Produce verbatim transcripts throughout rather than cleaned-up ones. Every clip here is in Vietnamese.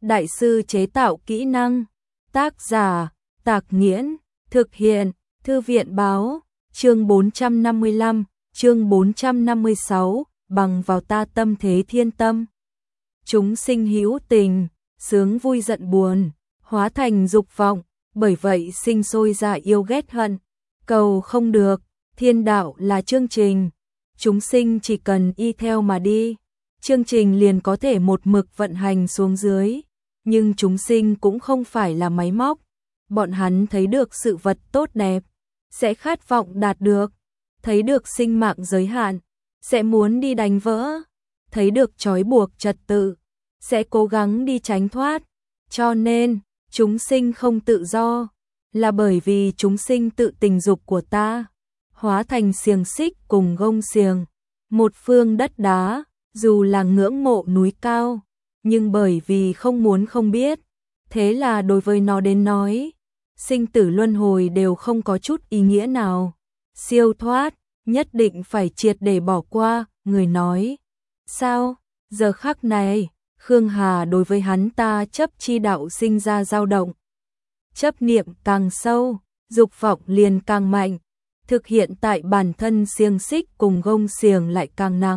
đại sư chế tạo kỹ năng. Tác giả, Tạc Nghiễn, thực hiện, Thư viện Báo, chương bốn trăm năm mươi lăm, chương bốn trăm năm mươi sáu, bằng vào ta tâm thế thiên tâm. Chúng sinh hữu tình, sướng vui giận buồn, hóa thành dục vọng, bởi vậy sinh sôi ra yêu ghét hận, cầu không được, thiên đạo là chương trình, chúng sinh chỉ cần y theo mà đi, chương trình liền có thể một mực vận hành xuống dưới, nhưng chúng sinh cũng không phải là máy móc, bọn hắn thấy được sự vật tốt đẹp, sẽ khát vọng đạt được, thấy được sinh mạng giới hạn, sẽ muốn đi đánh vỡ, thấy được trói buộc trật tự, sẽ cố gắng đi tránh thoát, cho nên, chúng sinh không tự do, là bởi vì chúng sinh tự tình dục của ta, hóa thành xiềng xích cùng gông xiềng, một phương đất đá, dù là ngưỡng mộ núi cao, nhưng bởi vì không muốn không biết, thế là đối với nó đến nói, sinh tử luân hồi đều không có chút ý nghĩa nào, siêu thoát, nhất định phải triệt để bỏ qua, người nói. Sao, giờ khắc này, Khương Hà đối với hắn ta chấp chi đạo sinh ra dao động. Chấp niệm càng sâu, dục vọng liền càng mạnh, thực hiện tại bản thân xiềng xích cùng gông xiềng lại càng nặng.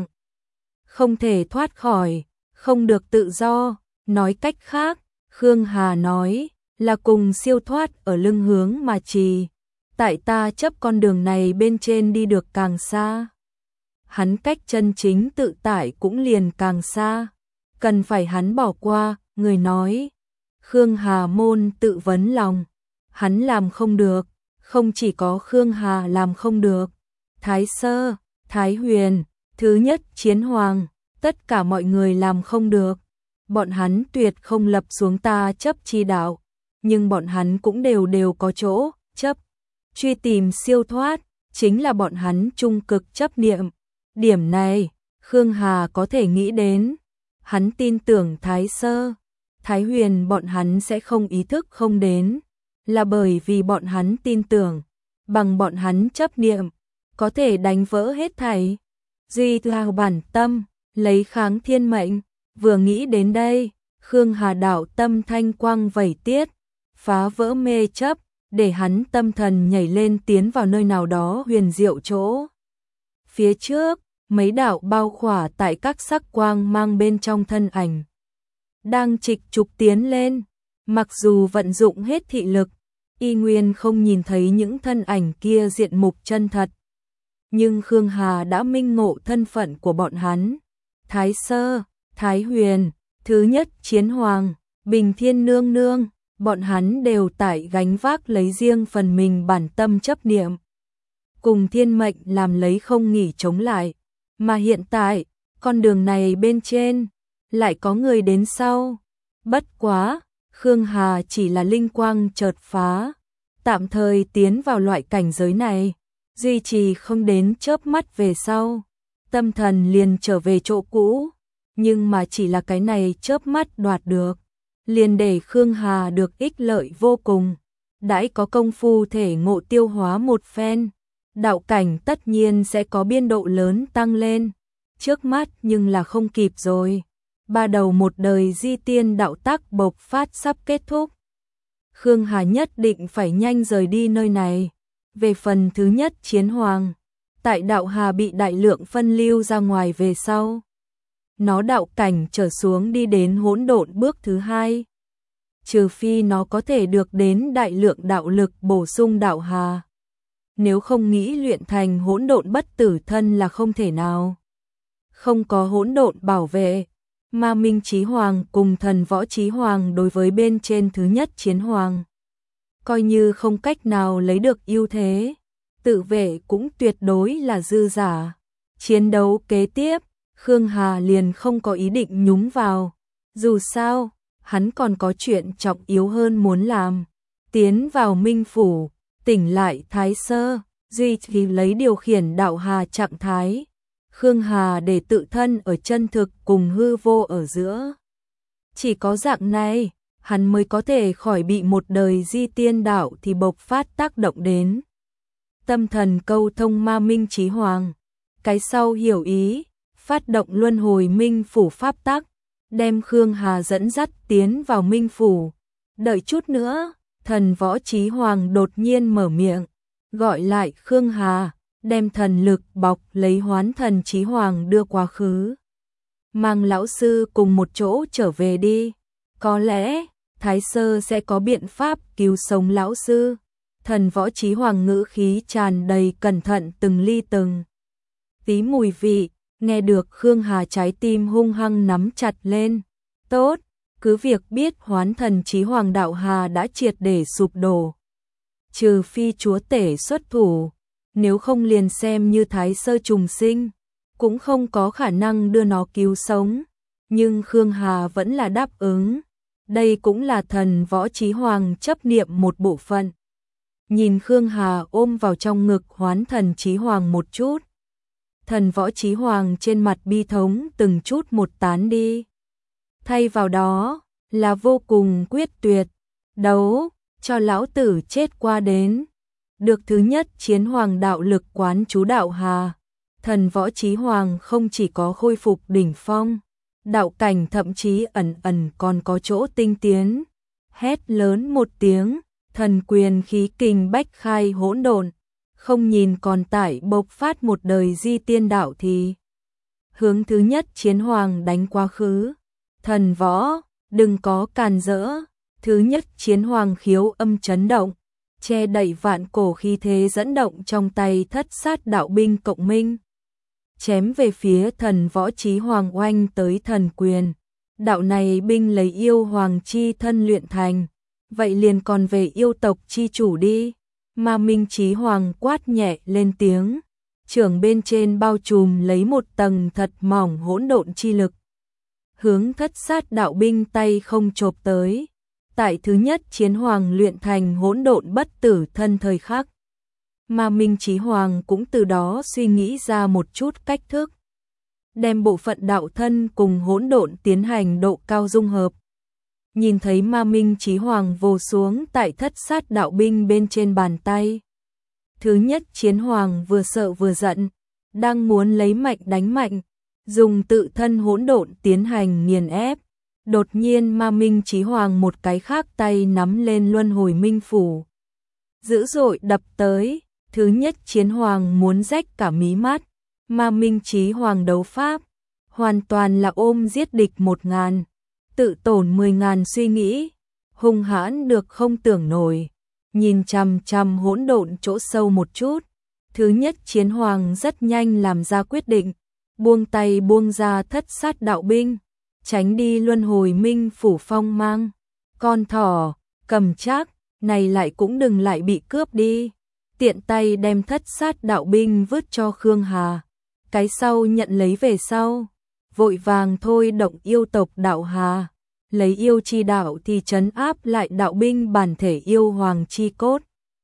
Không thể thoát khỏi, không được tự do, nói cách khác, Khương Hà nói, là cùng siêu thoát ở lưng hướng mà trì, tại ta chấp con đường này bên trên đi được càng xa. Hắn cách chân chính tự tại cũng liền càng xa, cần phải hắn bỏ qua, người nói. Khương Hà môn tự vấn lòng, hắn làm không được, không chỉ có Khương Hà làm không được, Thái Sơ, Thái Huyền, thứ nhất chiến hoàng, tất cả mọi người làm không được, bọn hắn tuyệt không lập xuống ta chấp chi đạo, nhưng bọn hắn cũng đều đều có chỗ, chấp, truy tìm siêu thoát, chính là bọn hắn trung cực chấp niệm, điểm này, Khương Hà có thể nghĩ đến, hắn tin tưởng Thái Sơ, Thái Huyền bọn hắn sẽ không ý thức không đến, là bởi vì bọn hắn tin tưởng, bằng bọn hắn chấp niệm, có thể đánh vỡ hết thảy, duy theo bản tâm, lấy kháng thiên mệnh, vừa nghĩ đến đây, Khương Hà đạo tâm thanh quang vẩy tiết, phá vỡ mê chấp, để hắn tâm thần nhảy lên tiến vào nơi nào đó huyền diệu chỗ. Phía trước, mấy đạo bao khỏa tại các sắc quang mang bên trong thân ảnh. Đang trịch trục tiến lên, mặc dù vận dụng hết thị lực, y nguyên không nhìn thấy những thân ảnh kia diện mục chân thật. Nhưng Khương Hà đã minh ngộ thân phận của bọn hắn. Thái Sơ, Thái Huyền, thứ nhất chiến hoàng, Bình Thiên Nương Nương, bọn hắn đều tại gánh vác lấy riêng phần mình bản tâm chấp niệm. Cùng thiên mệnh làm lấy không nghỉ chống lại. Mà hiện tại, con đường này bên trên, lại có người đến sau. Bất quá, Khương Hà chỉ là linh quang chợt phá, tạm thời tiến vào loại cảnh giới này, duy trì không đến chớp mắt về sau. Tâm thần liền trở về chỗ cũ, nhưng mà chỉ là cái này chớp mắt đoạt được, liền để Khương Hà được ích lợi vô cùng. Đãi có công phu thể ngộ tiêu hóa một phen, đạo cảnh tất nhiên sẽ có biên độ lớn tăng lên, trước mắt nhưng là không kịp rồi. Ba đầu một đời di tiên đạo tác bộc phát sắp kết thúc. Khương Hà nhất định phải nhanh rời đi nơi này. Về phần thứ nhất chiến hoàng, tại đạo hà bị đại lượng phân lưu ra ngoài về sau. Nó đạo cảnh trở xuống đi đến hỗn độn bước thứ hai. Trừ phi nó có thể được đến đại lượng đạo lực bổ sung đạo hà. Nếu không nghĩ luyện thành hỗn độn bất tử thân là không thể nào. Không có hỗn độn bảo vệ, Ma Minh Chí Hoàng cùng Thần Võ Chí Hoàng đối với bên trên thứ nhất chiến hoàng, coi như không cách nào lấy được ưu thế, tự vệ cũng tuyệt đối là dư giả. Chiến đấu kế tiếp, Khương Hà liền không có ý định nhúng vào, dù sao, hắn còn có chuyện trọng yếu hơn muốn làm. Tiến vào Minh Phủ, tỉnh lại Thái Sơ, duy trì lấy điều khiển đạo hà trạng thái. Khương Hà để tự thân ở chân thực cùng hư vô ở giữa. Chỉ có dạng này, hắn mới có thể khỏi bị một đời di tiên đạo thì bộc phát tác động đến. Tâm thần câu thông Ma Minh Chí Hoàng, cái sau hiểu ý, phát động luân hồi minh phủ pháp tắc, đem Khương Hà dẫn dắt tiến vào Minh Phủ. Đợi chút nữa, thần Võ Chí Hoàng đột nhiên mở miệng, gọi lại Khương Hà, đem thần lực bọc lấy Hoán Thần Chí Hoàng đưa quá khứ. Mang lão sư cùng một chỗ trở về đi, có lẽ Thái Sơ sẽ có biện pháp cứu sống lão sư. Thần Võ Chí Hoàng ngữ khí tràn đầy cẩn thận từng ly từng tí mùi vị, nghe được Khương Hà trái tim hung hăng nắm chặt lên. Tốt, cứ việc biết Hoán Thần Chí Hoàng đạo hà đã triệt để sụp đổ. Trừ phi chúa tể xuất thủ, nếu không liền xem như Thái Sơ trùng sinh, cũng không có khả năng đưa nó cứu sống. Nhưng Khương Hà vẫn là đáp ứng. Đây cũng là thần Võ Chí Hoàng chấp niệm một bộ phận. Nhìn Khương Hà ôm vào trong ngực Hoán Thần Chí Hoàng một chút. Thần Võ Chí Hoàng trên mặt bi thống từng chút một tán đi. Thay vào đó là vô cùng quyết tuyệt. Đấu, cho lão tử chết qua đến. Được thứ nhất chiến hoàng đạo lực quán chú đạo hà. Thần Võ Chí Hoàng không chỉ có khôi phục đỉnh phong, đạo cảnh thậm chí ẩn ẩn còn có chỗ tinh tiến. Hét lớn một tiếng, thần quyền khí kình bách khai hỗn độn, không nhìn còn tải bộc phát một đời di tiên đạo thì hướng thứ nhất chiến hoàng đánh quá khứ. Thần Võ, đừng có càn rỡ. Thứ nhất chiến hoàng khiếu âm chấn động, che đậy vạn cổ khí thế dẫn động trong tay thất sát đạo binh cộng minh. Chém về phía thần Võ Chí Hoàng oanh tới thần quyền. Đạo này binh lấy yêu hoàng chi thân luyện thành, vậy liền còn về yêu tộc chi chủ đi. Ma Minh Chí Hoàng quát nhẹ lên tiếng, trưởng bên trên bao trùm lấy một tầng thật mỏng hỗn độn chi lực. Hướng thất sát đạo binh tay không chộp tới. Tại thứ nhất chiến hoàng luyện thành hỗn độn bất tử thân thời khắc, Ma Minh Chí Hoàng cũng từ đó suy nghĩ ra một chút cách thức, đem bộ phận đạo thân cùng hỗn độn tiến hành độ cao dung hợp. Nhìn thấy Ma Minh Chí Hoàng vồ xuống tại thất sát đạo binh bên trên bàn tay. Thứ nhất chiến hoàng vừa sợ vừa giận, đang muốn lấy mạnh đánh mạnh, dùng tự thân hỗn độn tiến hành nghiền ép. Đột nhiên Ma Minh Chí Hoàng một cái khác tay nắm lên luân hồi minh phủ, dữ dội đập tới. Thứ nhất chiến hoàng muốn rách cả mí mắt. Ma Minh Chí Hoàng đấu pháp hoàn toàn là ôm giết địch một ngàn, tự tổn mười ngàn suy nghĩ, hung hãn được không tưởng nổi. Nhìn chằm chằm hỗn độn chỗ sâu một chút, thứ nhất chiến hoàng rất nhanh làm ra quyết định, buông tay buông ra thất sát đạo binh, tránh đi luân hồi minh phủ phong mang. Con thỏ, cầm chắc, này lại cũng đừng lại bị cướp đi. Tiện tay đem thất sát đạo binh vứt cho Khương Hà, cái sau nhận lấy về sau, vội vàng thôi động yêu tộc đạo hà, lấy yêu chi đạo thì trấn áp lại đạo binh bản thể yêu hoàng chi cốt.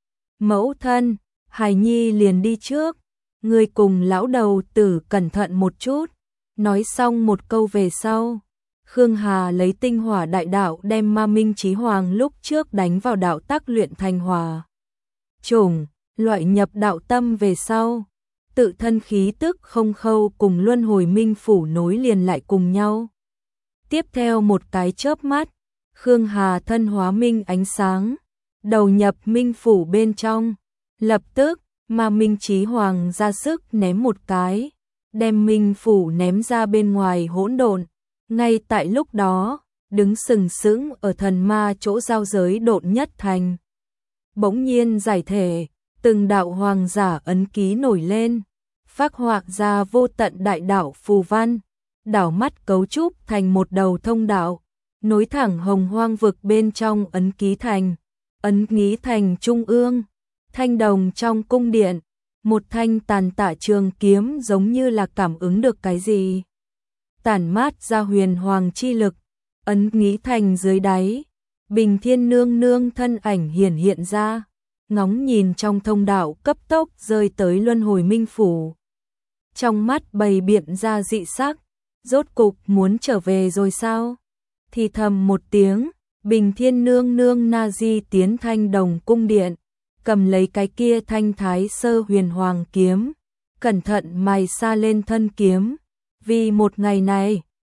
Mẫu thân, hài nhi liền đi trước, người cùng lão đầu tử cẩn thận một chút. Nói xong một câu về sau, Khương Hà lấy tinh hỏa đại đạo đem Ma Minh Chí Hoàng lúc trước đánh vào đạo tắc luyện thành hỏa chủng, loại nhập đạo tâm về sau, tự thân khí tức không khâu cùng luân hồi minh phủ nối liền lại cùng nhau. Tiếp theo một cái chớp mắt, Khương Hà thân hóa minh ánh sáng, đầu nhập minh phủ bên trong. Lập tức, Ma Minh Chí Hoàng ra sức ném một cái, đem minh phủ ném ra bên ngoài hỗn độn. Ngay tại lúc đó, đứng sừng sững ở thần ma chỗ giao giới độn nhất thành, bỗng nhiên giải thể, từng đạo hoàng giả ấn ký nổi lên, phác họa ra vô tận đại đạo phù văn, đảo mắt cấu trúc thành một đầu thông đạo, nối thẳng hồng hoang vực bên trong ấn ký thành. Ấn ký thành trung ương, thanh đồng trong cung điện, một thanh tàn tạ trường kiếm giống như là cảm ứng được cái gì, tản mát ra huyền hoàng chi lực. Ấn ký thành dưới đáy, Bình Thiên nương nương thân ảnh hiển hiện ra, ngóng nhìn trong thông đạo cấp tốc rơi tới luân hồi minh phủ. Trong mắt bày biện ra dị sắc, rốt cục muốn trở về rồi sao? Thì thầm một tiếng, Bình Thiên nương nương na di tiến thanh đồng cung điện, cầm lấy cái kia thanh thái sơ huyền hoàng kiếm, cẩn thận mài xa lên thân kiếm. Vì một ngày này,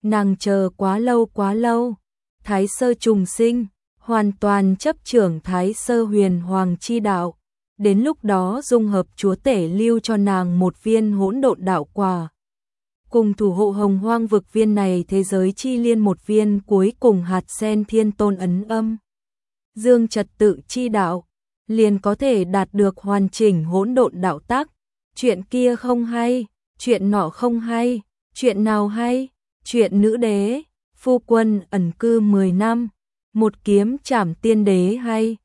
nàng chờ quá lâu quá lâu. Thái sơ trùng sinh, hoàn toàn chấp trưởng Thái sơ huyền hoàng chi đạo. Đến lúc đó dung hợp chúa tể lưu cho nàng một viên hỗn độn đạo quả. Cùng thủ hộ hồng hoang vực viên này thế giới chi liên một viên cuối cùng hạt sen thiên tôn ấn âm. Dương trật tự chi đạo, liền có thể đạt được hoàn chỉnh hỗn độn đạo tác. Chuyện kia không hay, chuyện nọ không hay, chuyện nào hay, chuyện nữ đế, phu quân ẩn cư mười năm, một kiếm trảm tiên đế hay.